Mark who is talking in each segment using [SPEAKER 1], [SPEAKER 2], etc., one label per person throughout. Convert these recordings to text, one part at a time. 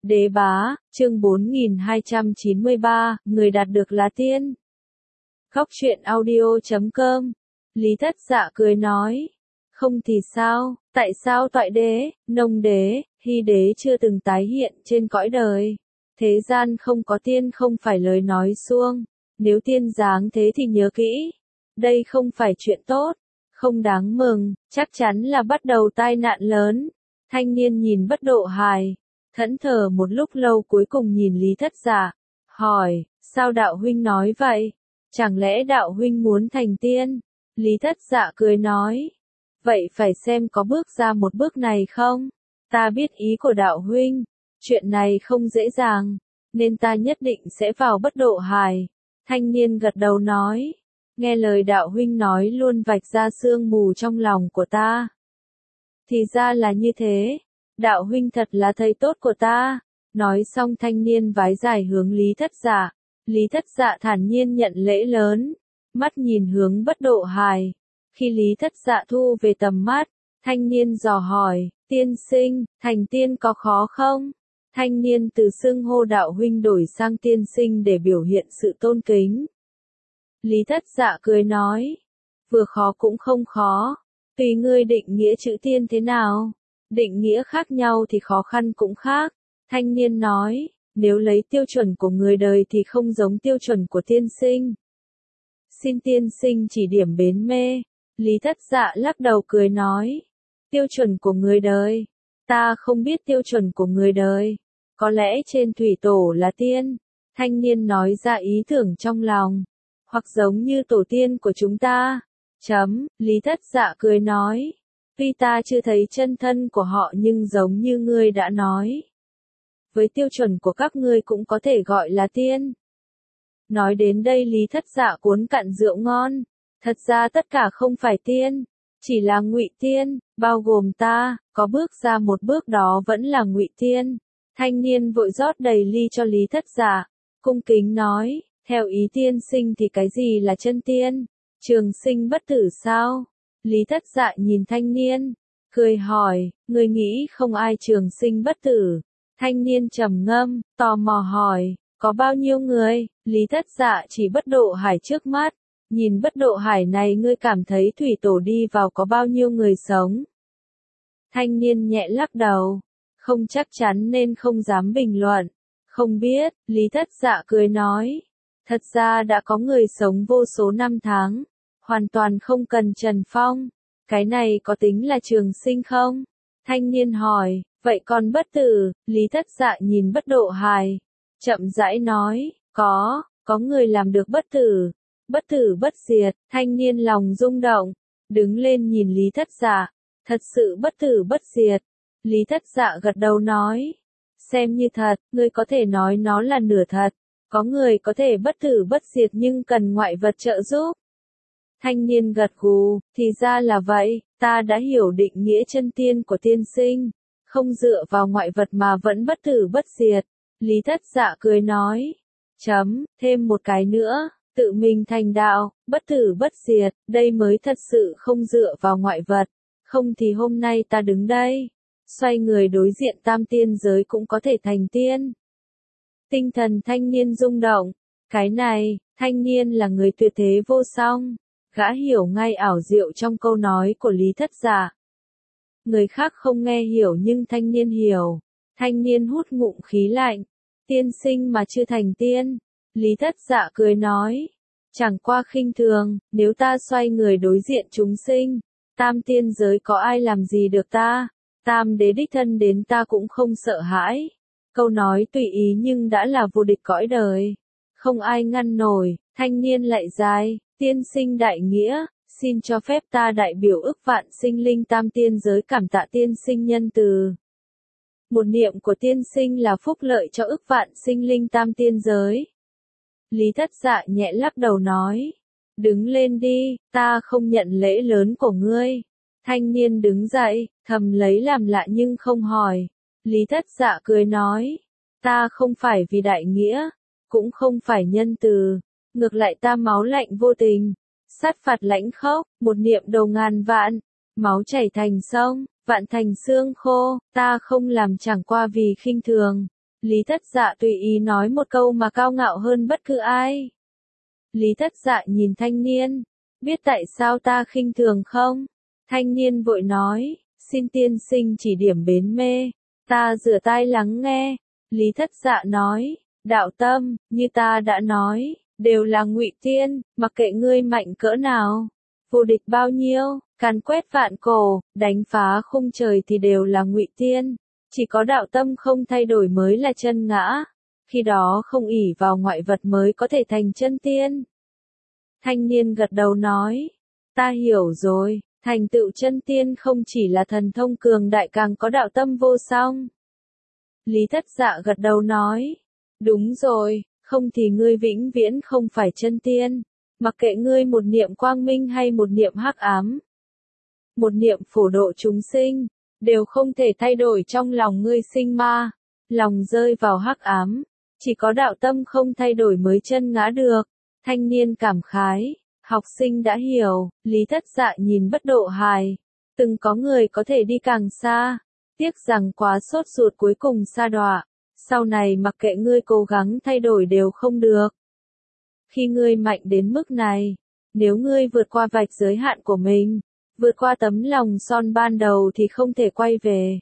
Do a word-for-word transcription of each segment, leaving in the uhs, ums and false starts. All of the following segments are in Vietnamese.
[SPEAKER 1] Đế bá, chương bốn nghìn hai trăm chín mươi ba, người đạt được là tiên. Góc truyện audio chấm com. Lý Thất Dạ cười nói. Không thì sao, tại sao toại đế, nông đế, hy đế chưa từng tái hiện trên cõi đời. Thế gian không có tiên không phải lời nói suông. Nếu tiên dáng thế thì nhớ kỹ. Đây không phải chuyện tốt, không đáng mừng, chắc chắn là bắt đầu tai nạn lớn. Thanh niên nhìn Bất Độ Hài, thẫn thờ một lúc lâu cuối cùng nhìn Lý Thất Dạ, hỏi, sao đạo huynh nói vậy? Chẳng lẽ đạo huynh muốn thành tiên? Lý Thất Dạ cười nói, vậy phải xem có bước ra một bước này không? Ta biết ý của đạo huynh, chuyện này không dễ dàng, nên ta nhất định sẽ vào Bất Độ Hài. Thanh niên gật đầu nói, nghe lời đạo huynh nói luôn vạch ra sương mù trong lòng của ta. Thì ra là như thế, đạo huynh thật là thầy tốt của ta. Nói xong thanh niên vái dài hướng Lý Thất Dạ. Lý Thất Dạ thản nhiên nhận lễ lớn, mắt nhìn hướng Bất Độ Hài. Khi Lý Thất Dạ thu về tầm mắt, thanh niên dò hỏi, tiên sinh, thành tiên có khó không? Thanh niên từ xưng hô đạo huynh đổi sang tiên sinh để biểu hiện sự tôn kính. Lý Thất Dạ cười nói, vừa khó cũng không khó, tùy ngươi định nghĩa chữ tiên thế nào. Định nghĩa khác nhau thì khó khăn cũng khác. Thanh niên nói, nếu lấy tiêu chuẩn của người đời thì không giống tiêu chuẩn của tiên sinh. Xin tiên sinh chỉ điểm bến mê. Lý Thất Dạ lắc đầu cười nói, tiêu chuẩn của người đời. Ta không biết tiêu chuẩn của người đời. Có lẽ trên thủy tổ là tiên. Thanh niên nói ra ý tưởng trong lòng. Hoặc giống như tổ tiên của chúng ta. Chấm, Lý Thất Dạ cười nói. Tuy ta chưa thấy chân thân của họ nhưng giống như ngươi đã nói. Với tiêu chuẩn của các ngươi cũng có thể gọi là tiên. Nói đến đây Lý Thất Dạ cuốn cạn rượu ngon. Thật ra tất cả không phải tiên. Chỉ là ngụy tiên, bao gồm ta, có bước ra một bước đó vẫn là ngụy tiên. Thanh niên vội rót đầy ly cho Lý Thất Dạ. Cung kính nói, theo ý tiên sinh thì cái gì là chân tiên? Trường sinh bất tử sao? Lý Thất Dạ nhìn thanh niên, cười hỏi, người nghĩ không ai trường sinh bất tử? Thanh niên trầm ngâm, tò mò hỏi, có bao nhiêu người? Lý Thất Dạ chỉ Bất Độ Hải trước mắt, nhìn Bất Độ Hải này ngươi cảm thấy thủy tổ đi vào có bao nhiêu người sống? Thanh niên nhẹ lắc đầu, không chắc chắn nên không dám bình luận, không biết. Lý Thất Dạ cười nói, thật ra đã có người sống vô số năm tháng. Hoàn toàn không cần Trần Phong. Cái này có tính là trường sinh không? Thanh niên hỏi, vậy còn bất tử? Lý Thất Dạ nhìn Bất Độ Hài, chậm rãi nói, có, có người làm được bất tử. Bất tử bất diệt. Thanh niên lòng rung động, đứng lên nhìn Lý Thất Dạ, thật sự bất tử bất diệt. Lý Thất Dạ gật đầu nói, xem như thật, ngươi có thể nói nó là nửa thật. Có người có thể bất tử bất diệt nhưng cần ngoại vật trợ giúp. Thanh niên gật gù, thì ra là vậy, ta đã hiểu định nghĩa chân tiên của tiên sinh, không dựa vào ngoại vật mà vẫn bất tử bất diệt. Lý Thất Dạ cười nói, chấm, thêm một cái nữa, tự mình thành đạo, bất tử bất diệt, đây mới thật sự không dựa vào ngoại vật, không thì hôm nay ta đứng đây, xoay người đối diện tam tiên giới cũng có thể thành tiên. Tinh thần thanh niên rung động, cái này, thanh niên là người tuyệt thế vô song. Gã hiểu ngay ảo diệu trong câu nói của Lý Thất Dạ. Người khác không nghe hiểu nhưng thanh niên hiểu. Thanh niên hút ngụm khí lạnh. Tiên sinh mà chưa thành tiên. Lý Thất Dạ cười nói. Chẳng qua khinh thường, nếu ta xoay người đối diện chúng sinh. Tam tiên giới có ai làm gì được ta? Tam đế đích thân đến ta cũng không sợ hãi. Câu nói tùy ý nhưng đã là vô địch cõi đời. Không ai ngăn nổi. Thanh niên lại dài. Tiên sinh đại nghĩa, xin cho phép ta đại biểu ức vạn sinh linh tam tiên giới cảm tạ tiên sinh nhân từ. Một niệm của tiên sinh là phúc lợi cho ức vạn sinh linh tam tiên giới. Lý Thất Dạ nhẹ lắc đầu nói, đứng lên đi, ta không nhận lễ lớn của ngươi. Thanh niên đứng dậy, thầm lấy làm lạ nhưng không hỏi. Lý Thất Dạ cười nói, ta không phải vì đại nghĩa, cũng không phải nhân từ. Ngược lại ta máu lạnh vô tình, sát phạt lãnh khốc, một niệm đầu ngàn vạn, máu chảy thành sông, vạn thành xương khô, ta không làm chẳng qua vì khinh thường. Lý Thất Dạ tùy ý nói một câu mà cao ngạo hơn bất cứ ai. Lý Thất Dạ nhìn thanh niên, biết tại sao ta khinh thường không? Thanh niên vội nói, xin tiên sinh chỉ điểm bến mê, ta rửa tai lắng nghe. Lý Thất Dạ nói, đạo tâm, như ta đã nói, đều là ngụy tiên, mặc kệ ngươi mạnh cỡ nào, vô địch bao nhiêu, càn quét vạn cổ, đánh phá khung trời thì đều là ngụy tiên, chỉ có đạo tâm không thay đổi mới là chân ngã, khi đó không ỷ vào ngoại vật mới có thể thành chân tiên. Thanh niên gật đầu nói, ta hiểu rồi, thành tựu chân tiên không chỉ là thần thông cường đại càng có đạo tâm vô song. Lý Thất Dạ gật đầu nói, đúng rồi, không thì ngươi vĩnh viễn không phải chân tiên, mặc kệ ngươi một niệm quang minh hay một niệm hắc ám, một niệm phổ độ chúng sinh, đều không thể thay đổi trong lòng ngươi sinh ma, lòng rơi vào hắc ám, chỉ có đạo tâm không thay đổi mới chân ngã được. Thanh niên cảm khái, học sinh đã hiểu, Lý Thất Dạ nhìn bất độ hài, từng có người có thể đi càng xa, tiếc rằng quá sốt ruột cuối cùng sa đọa, sau này mặc kệ ngươi cố gắng thay đổi đều không được. Khi ngươi mạnh đến mức này, nếu ngươi vượt qua vạch giới hạn của mình, vượt qua tấm lòng son ban đầu thì không thể quay về.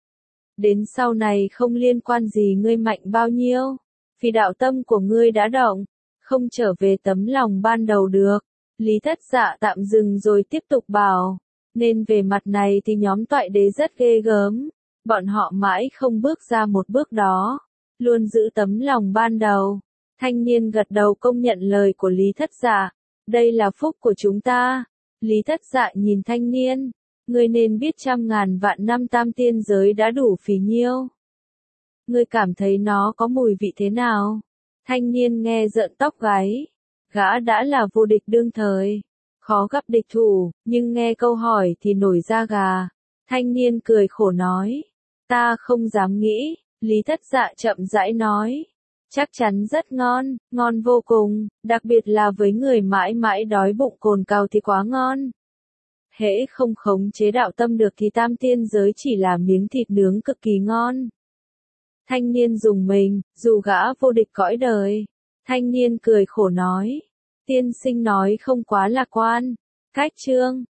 [SPEAKER 1] Đến sau này không liên quan gì ngươi mạnh bao nhiêu, vì đạo tâm của ngươi đã động, không trở về tấm lòng ban đầu được. Lý Thất Dạ tạm dừng rồi tiếp tục bảo, nên về mặt này thì nhóm toại đế rất ghê gớm, bọn họ mãi không bước ra một bước đó, luôn giữ tấm lòng ban đầu. Thanh niên gật đầu công nhận lời của Lý Thất Dạ, đây là phúc của chúng ta. Lý Thất Dạ nhìn thanh niên, ngươi nên biết trăm ngàn vạn năm tam tiên giới đã đủ phí nhiêu. Ngươi cảm thấy nó có mùi vị thế nào? Thanh niên nghe rợn tóc gáy, gã đã là vô địch đương thời, khó gặp địch thủ, nhưng nghe câu hỏi thì nổi da gà. Thanh niên cười khổ nói, ta không dám nghĩ. Lý Thất Dạ chậm rãi nói, chắc chắn rất ngon, ngon vô cùng, đặc biệt là với người mãi mãi đói bụng cồn cào thì quá ngon. Hễ không khống chế đạo tâm được thì tam tiên giới chỉ là miếng thịt nướng cực kỳ ngon. Thanh niên dùng mình, dù gã vô địch cõi đời. Thanh niên cười khổ nói, tiên sinh nói không quá lạc quan. Cách chương